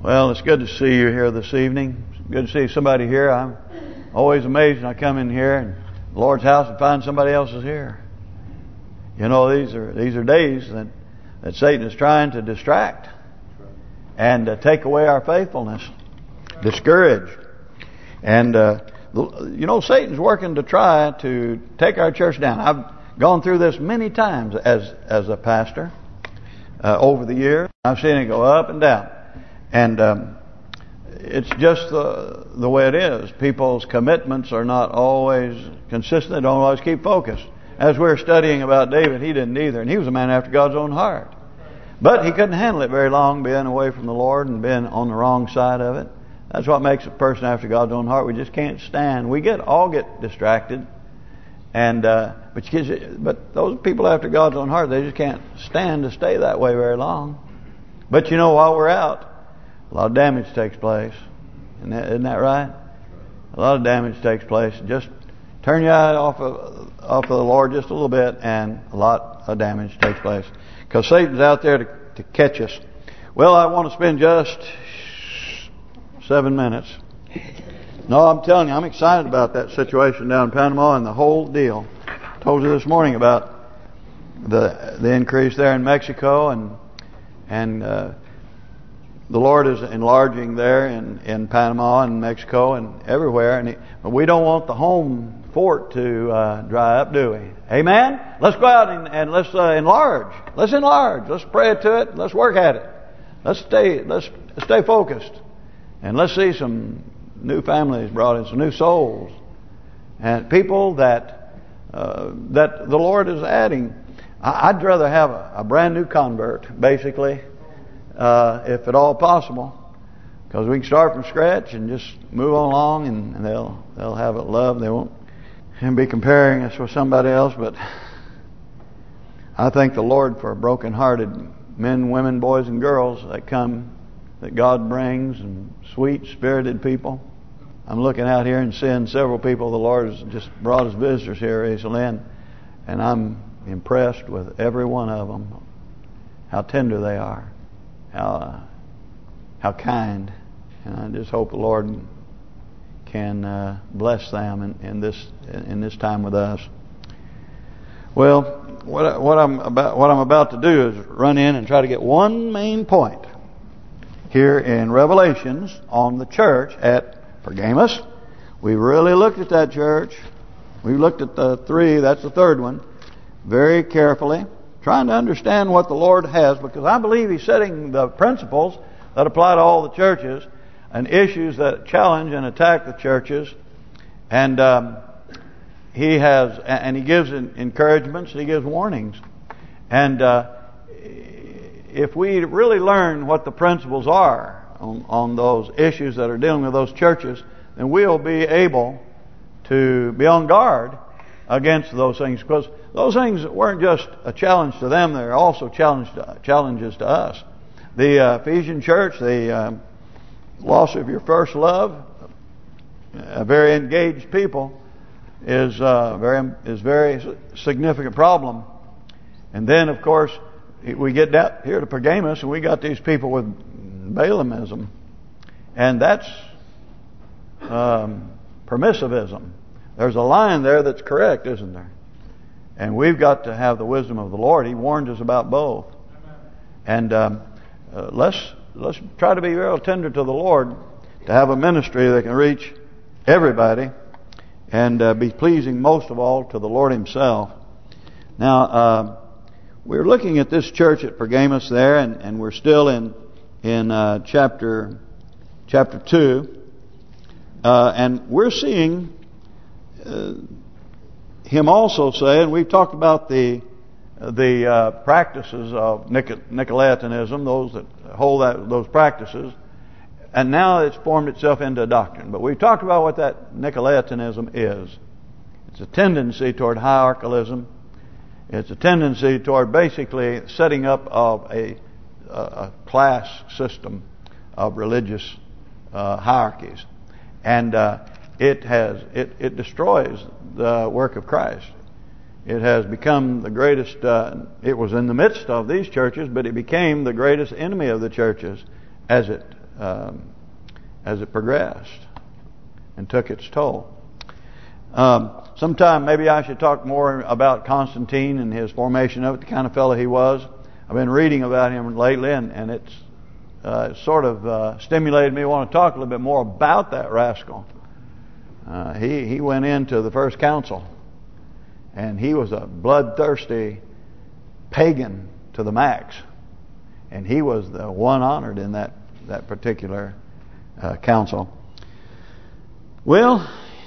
Well, it's good to see you here this evening. It's good to see somebody here. I'm always amazed when I come in here and the Lord's house and find somebody else is here. You know, these are days that Satan is trying to distract and take away our faithfulness, discourage. And you know, Satan's working to try to take our church down. I've gone through this many times as a pastor over the years. I've seen it go up and down. And it's just the way it is. People's commitments are not always consistent. They don't always keep focused. As we were studying about David, he didn't either. And he was a man after God's own heart. But he couldn't handle it very long, being away from the Lord and being on the wrong side of it. That's what makes a person after God's own heart. We just can't stand. We all get distracted. And but those people after God's own heart, they just can't stand to stay that way very long. But you know, while we're out, a lot of damage takes place. Isn't that right? A lot of damage takes place. Just turn your eye off of the Lord just a little bit, and a lot of damage takes place. Because Satan's out there to catch us. Well, I want to spend just 7 minutes. No, I'm telling you, I'm excited about that situation down in Panama and the whole deal. I told you this morning about the increase there in Mexico, and the Lord is enlarging there in Panama and Mexico and everywhere. But we don't want the home fort to dry up, do we? Amen? Let's go out and let's enlarge. Let's enlarge. Let's pray to it. Let's work at it. Let's stay focused. And let's see some new families brought in, some new souls. And people that the Lord is adding. I'd rather have a brand new convert, basically, if at all possible, because we can start from scratch and just move on along, and they'll have it love. They won't be comparing us with somebody else. But I thank the Lord for broken-hearted men, women, boys, and girls that God brings, and sweet-spirited people. I'm looking out here and seeing several people the Lord has just brought as visitors here recently, and I'm impressed with every one of them. How tender they are. How kind. And I just hope the Lord can bless them in this time with us. Well, what I'm about to do is run in and try to get one main point here in Revelations on the church at Pergamos. We really looked at that church. We looked at the three. That's the third one, very carefully, trying to understand what the Lord has, because I believe He's setting the principles that apply to all the churches and issues that challenge and attack the churches. And He gives encouragements, He gives warnings. And if we really learn what the principles are on those issues that are dealing with those churches, then we'll be able to be on guard against those things, because those things weren't just a challenge to them; they're also challenges to us. The Ephesian church, the loss of your first love, a very engaged people, is very significant problem. And then, of course, we get down here to Pergamos, and we got these people with Balaamism, and that's permissivism. There's a line there that's correct, isn't there? And we've got to have the wisdom of the Lord. He warned us about both. And let's try to be real tender to the Lord, to have a ministry that can reach everybody and be pleasing most of all to the Lord Himself. Now, we're looking at this church at Pergamos there, and we're still in chapter 2, and we're seeing him also say, and we've talked about the practices of Nicolaitanism, those that hold those practices, and now it's formed itself into a doctrine. But we've talked about what that Nicolaitanism is. It's a tendency toward hierarchicalism. It's a tendency toward basically setting up of a class system of religious hierarchies, and it destroys the work of Christ. It has become the greatest. It was in the midst of these churches, but it became the greatest enemy of the churches as it it progressed and took its toll. Sometime maybe I should talk more about Constantine and his formation of it, the kind of fellow he was. I've been reading about him lately, and it's sort of stimulated me to want to talk a little bit more about that rascal. He went into the first council, and he was a bloodthirsty pagan to the max, and he was the one honored in that particular council. Well,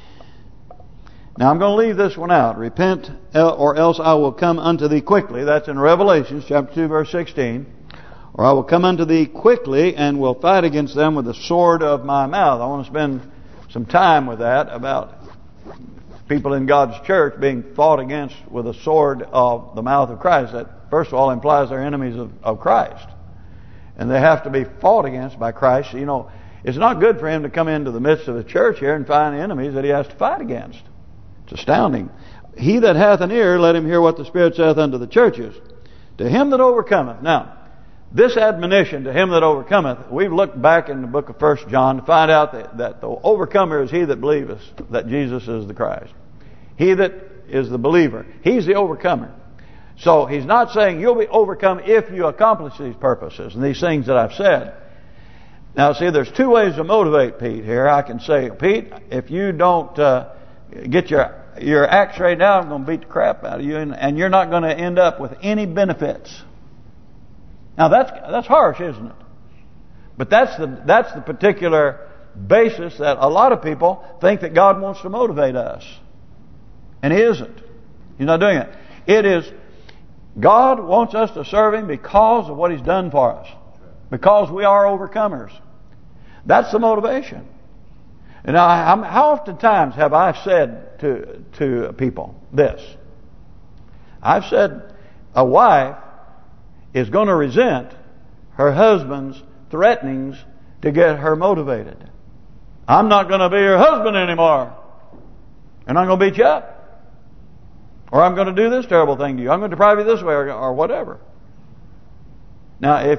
now I'm going to leave this one out. Repent, or else I will come unto thee quickly. That's in Revelation chapter 2, verse 16. Or I will come unto thee quickly, and will fight against them with the sword of my mouth. I want to spend some time with that, about people in God's church being fought against with a sword of the mouth of Christ. That, first of all, implies they're enemies of Christ. And they have to be fought against by Christ. You know, it's not good for him to come into the midst of the church here and find enemies that he has to fight against. It's astounding. He that hath an ear, let him hear what the Spirit saith unto the churches. To him that overcometh. Now, this admonition, to him that overcometh, we've looked back in the book of 1 John to find out that the overcomer is he that believeth that Jesus is the Christ. He that is the believer. He's the overcomer. So he's not saying you'll be overcome if you accomplish these purposes and these things that I've said. Now, see, there's two ways to motivate Pete here. I can say, Pete, if you don't get your act straightened out, I'm going to beat the crap out of you, and you're not going to end up with any benefits. Now that's harsh, isn't it? But that's the particular basis that a lot of people think that God wants to motivate us, and He isn't. He's not doing it. It is God wants us to serve Him because of what He's done for us, because we are overcomers. That's the motivation. And now, how oftentimes have I said to people this? I've said a wife is going to resent her husband's threatenings to get her motivated. I'm not going to be your husband anymore, and I'm going to beat you up, or I'm going to do this terrible thing to you. I'm going to deprive you this way, or whatever. Now, if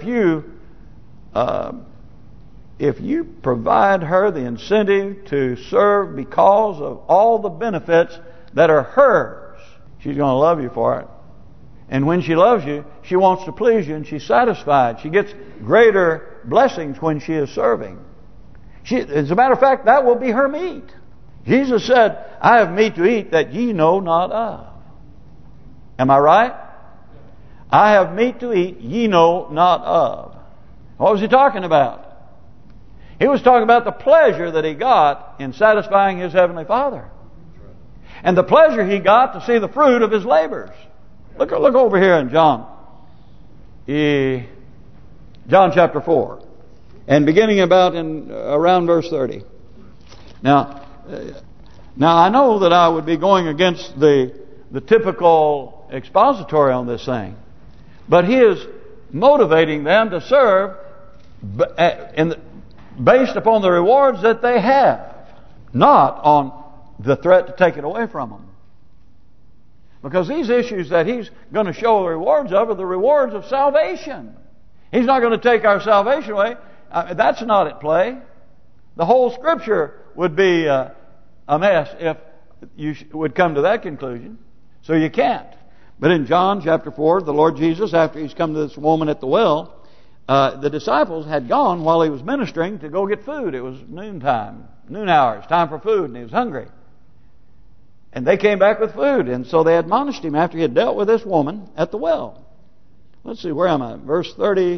you provide her the incentive to serve because of all the benefits that are hers, she's going to love you for it. And when she loves you, she wants to please you, and she's satisfied. She gets greater blessings when she is serving. As a matter of fact, that will be her meat. Jesus said, I have meat to eat that ye know not of. Am I right? I have meat to eat ye know not of. What was He talking about? He was talking about the pleasure that He got in satisfying His Heavenly Father. And the pleasure He got to see the fruit of His labors. Look over here in John chapter 4. And beginning around verse 30. Now I know that I would be going against the typical expository on this thing. But He is motivating them to serve based upon the rewards that they have, not on the threat to take it away from them. Because these issues that He's going to show the rewards of are the rewards of salvation. He's not going to take our salvation away. That's not at play. The whole Scripture would be a mess if you would come to that conclusion. So you can't. But in John chapter 4, the Lord Jesus, after He's come to this woman at the well, the disciples had gone while He was ministering to go get food. It was noon hours, time for food, and He was hungry. And they came back with food, and so they admonished Him after He had dealt with this woman at the well. Let's see, where am I? Verse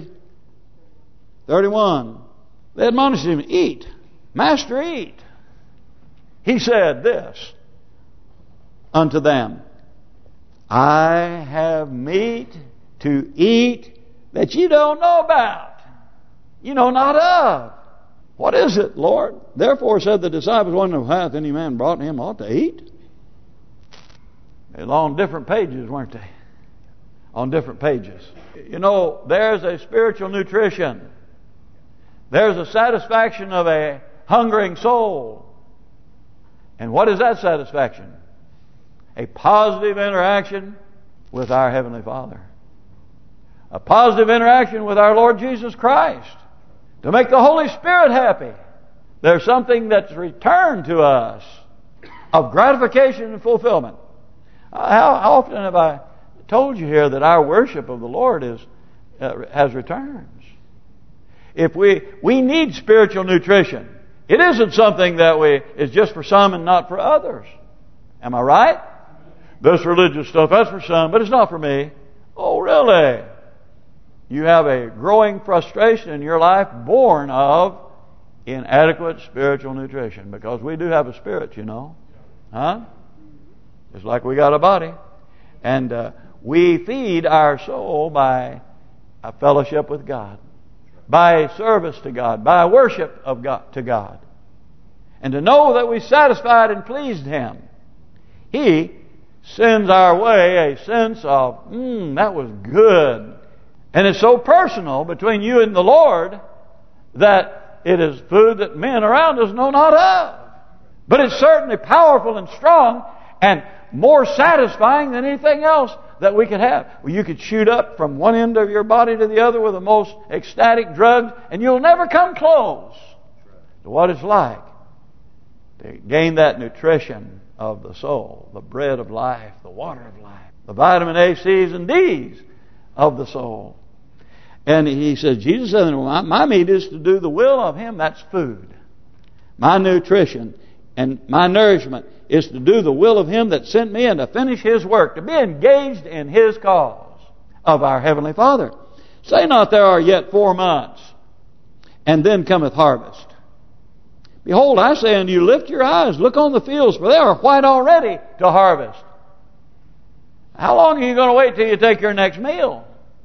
31. They admonished Him, eat. Master, eat. He said this unto them, I have meat to eat that you don't know about. You know not of. What is it, Lord? Therefore said the disciples, what hath any man brought him ought to eat? They were on different pages, weren't they? On different pages. You know, there's a spiritual nutrition. There's a satisfaction of a hungering soul. And what is that satisfaction? A positive interaction with our Heavenly Father. A positive interaction with our Lord Jesus Christ. to make the Holy Spirit happy. There's something that's returned to us of gratification and fulfillment. How often have I told you here that our worship of the Lord has returns? If we need spiritual nutrition. It isn't something that is just for some and not for others. Am I right? This religious stuff, that's for some, but it's not for me. Oh, really? You have a growing frustration in your life born of inadequate spiritual nutrition. Because we do have a spirit, you know. Huh? Just like we got a body. And we feed our soul by a fellowship with God. By service to God. By worship of God to God. And to know that we satisfied and pleased Him. He sends our way a sense of, that was good. And it's so personal between you and the Lord that it is food that men around us know not of. But it's certainly powerful and strong and more satisfying than anything else that we could have. Well, you could shoot up from one end of your body to the other with the most ecstatic drugs, and you'll never come close to what it's like to gain that nutrition of the soul, the bread of life, the water of life, the vitamin A, C's, and D's of the soul. And he says, Jesus said, my meat is to do the will of Him. That's food. My nutrition and my nourishment is to do the will of Him that sent me and to finish His work, to be engaged in His cause of our Heavenly Father. Say not there are yet 4 months, and then cometh harvest. Behold, I say unto you, lift your eyes, look on the fields, for they are white already to harvest. How long are you going to wait till you take your next meal?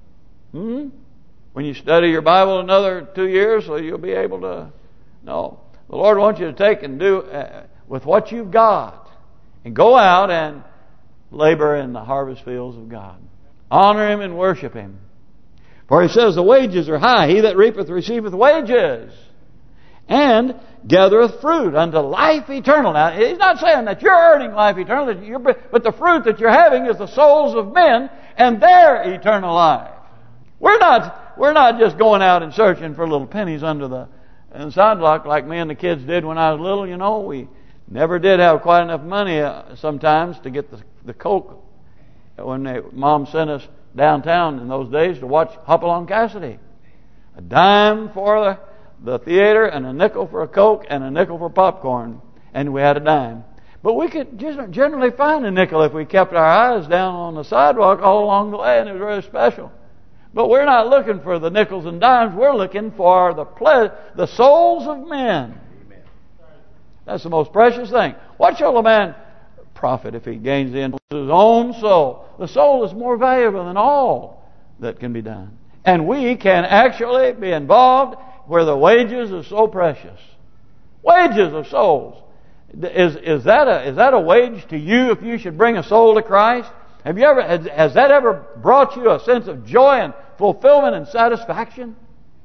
When you study your Bible another 2 years, so you'll be able to... No. The Lord wants you to take and do with what you've got. And go out and labor in the harvest fields of God. Honor Him and worship Him. For He says, the wages are high. He that reapeth receiveth wages. And gathereth fruit unto life eternal. Now, He's not saying that you're earning life eternal, but the fruit that you're having is the souls of men and their eternal life. We're not just going out and searching for little pennies under the sidewalk like me and the kids did when I was little. You know, we never did have quite enough money sometimes to get the Coke when Mom sent us downtown in those days to watch Hopalong Cassidy. A dime for the theater and a nickel for a Coke and a nickel for popcorn, and we had a dime. But we could just generally find a nickel if we kept our eyes down on the sidewalk all along the way, and it was very special. But we're not looking for the nickels and dimes. We're looking for the souls of men. Amen. That's the most precious thing. What shall a man profit if he gains the interest of his own soul? The soul is more valuable than all that can be done. And we can actually be involved where the wages are so precious. Wages of souls. Is that a wage to you if you should bring a soul to Christ? Has that ever brought you a sense of joy and fulfillment and satisfaction?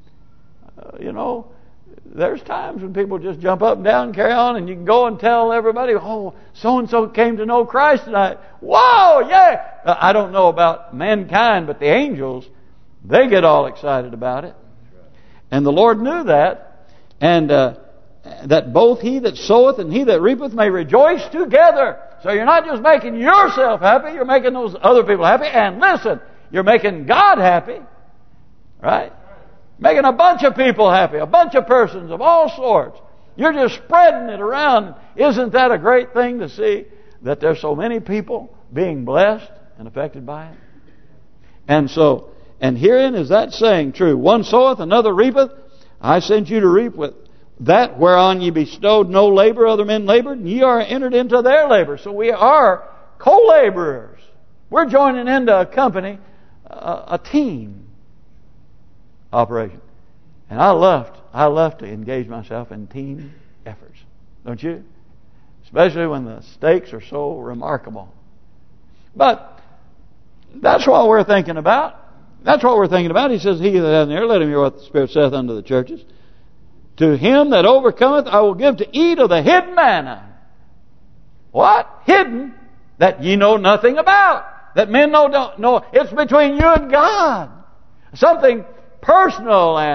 There's times when people just jump up and down and carry on, and you can go and tell everybody, oh, so-and-so came to know Christ tonight. Whoa, yeah! I don't know about mankind, but the angels, they get all excited about it. And the Lord knew that, and that both he that soweth and he that reapeth may rejoice together. So you're not just making yourself happy, you're making those other people happy. And listen, you're making God happy. Right? Making a bunch of people happy, a bunch of persons of all sorts. You're just spreading it around. Isn't that a great thing to see that there's so many people being blessed and affected by it? And herein is that saying true. One soweth, another reapeth. I sent you to reap with that whereon ye bestowed no labor, other men labored, and ye are entered into their labor. So we are co-laborers. We're joining into a company, a team operation. And I love to engage myself in team efforts. Don't you? Especially when the stakes are so remarkable. But that's what we're thinking about. That's what we're thinking about. He says, he that hath an ear, let him hear what the Spirit saith unto the churches. To him that overcometh, I will give to eat of the hidden manna. What? Hidden? That ye know nothing about. That men don't know. It's between you and God. Something personal and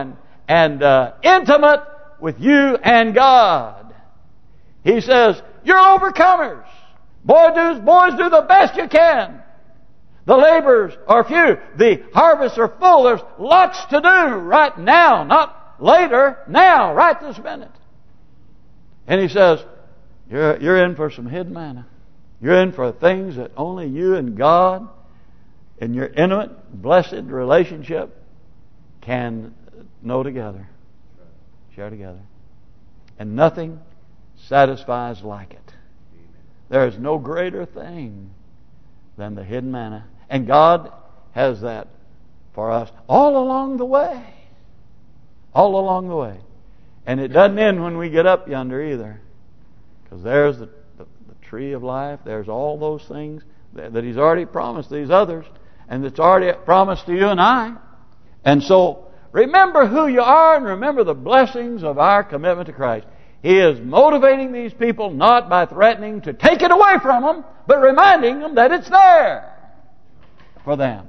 and intimate with you and God. He says, you're overcomers. Boys, do the best you can. The laborers are few. The harvests are full. There's lots to do right now, not later, now, right this minute. And he says, you're in for some hidden manna. You're in for things that only you and God in your intimate, blessed relationship can know together. Share together. And nothing satisfies like it. There is no greater thing than the hidden manna. And God has that for us all along the way. All along the way. And it doesn't end when we get up yonder either. Because there's the tree of life. There's all those things that He's already promised these others. And it's already promised to you and I. And so remember who you are and remember the blessings of our commitment to Christ. He is motivating these people not by threatening to take it away from them, but reminding them that it's there for them.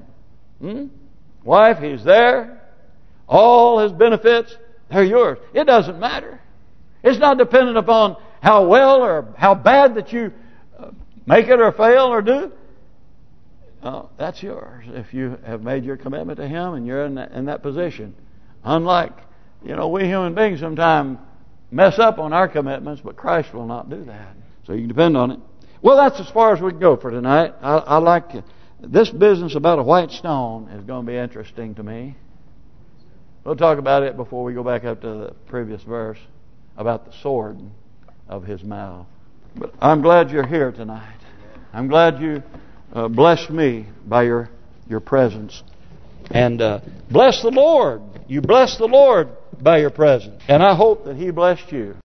Wife, He's there. All His benefits, they're yours. It doesn't matter. It's not dependent upon how well or how bad that you make it or fail or do. No, that's yours if you have made your commitment to Him and you're in that position. Unlike, we human beings sometimes mess up on our commitments, but Christ will not do that. So you can depend on it. Well, that's as far as we can go for tonight. I like this business about a white stone is going to be interesting to me. We'll talk about it before we go back up to the previous verse about the sword of His mouth. But I'm glad you're here tonight. I'm glad you blessed me by your presence. And bless the Lord. You bless the Lord by your presence. And I hope that He blessed you.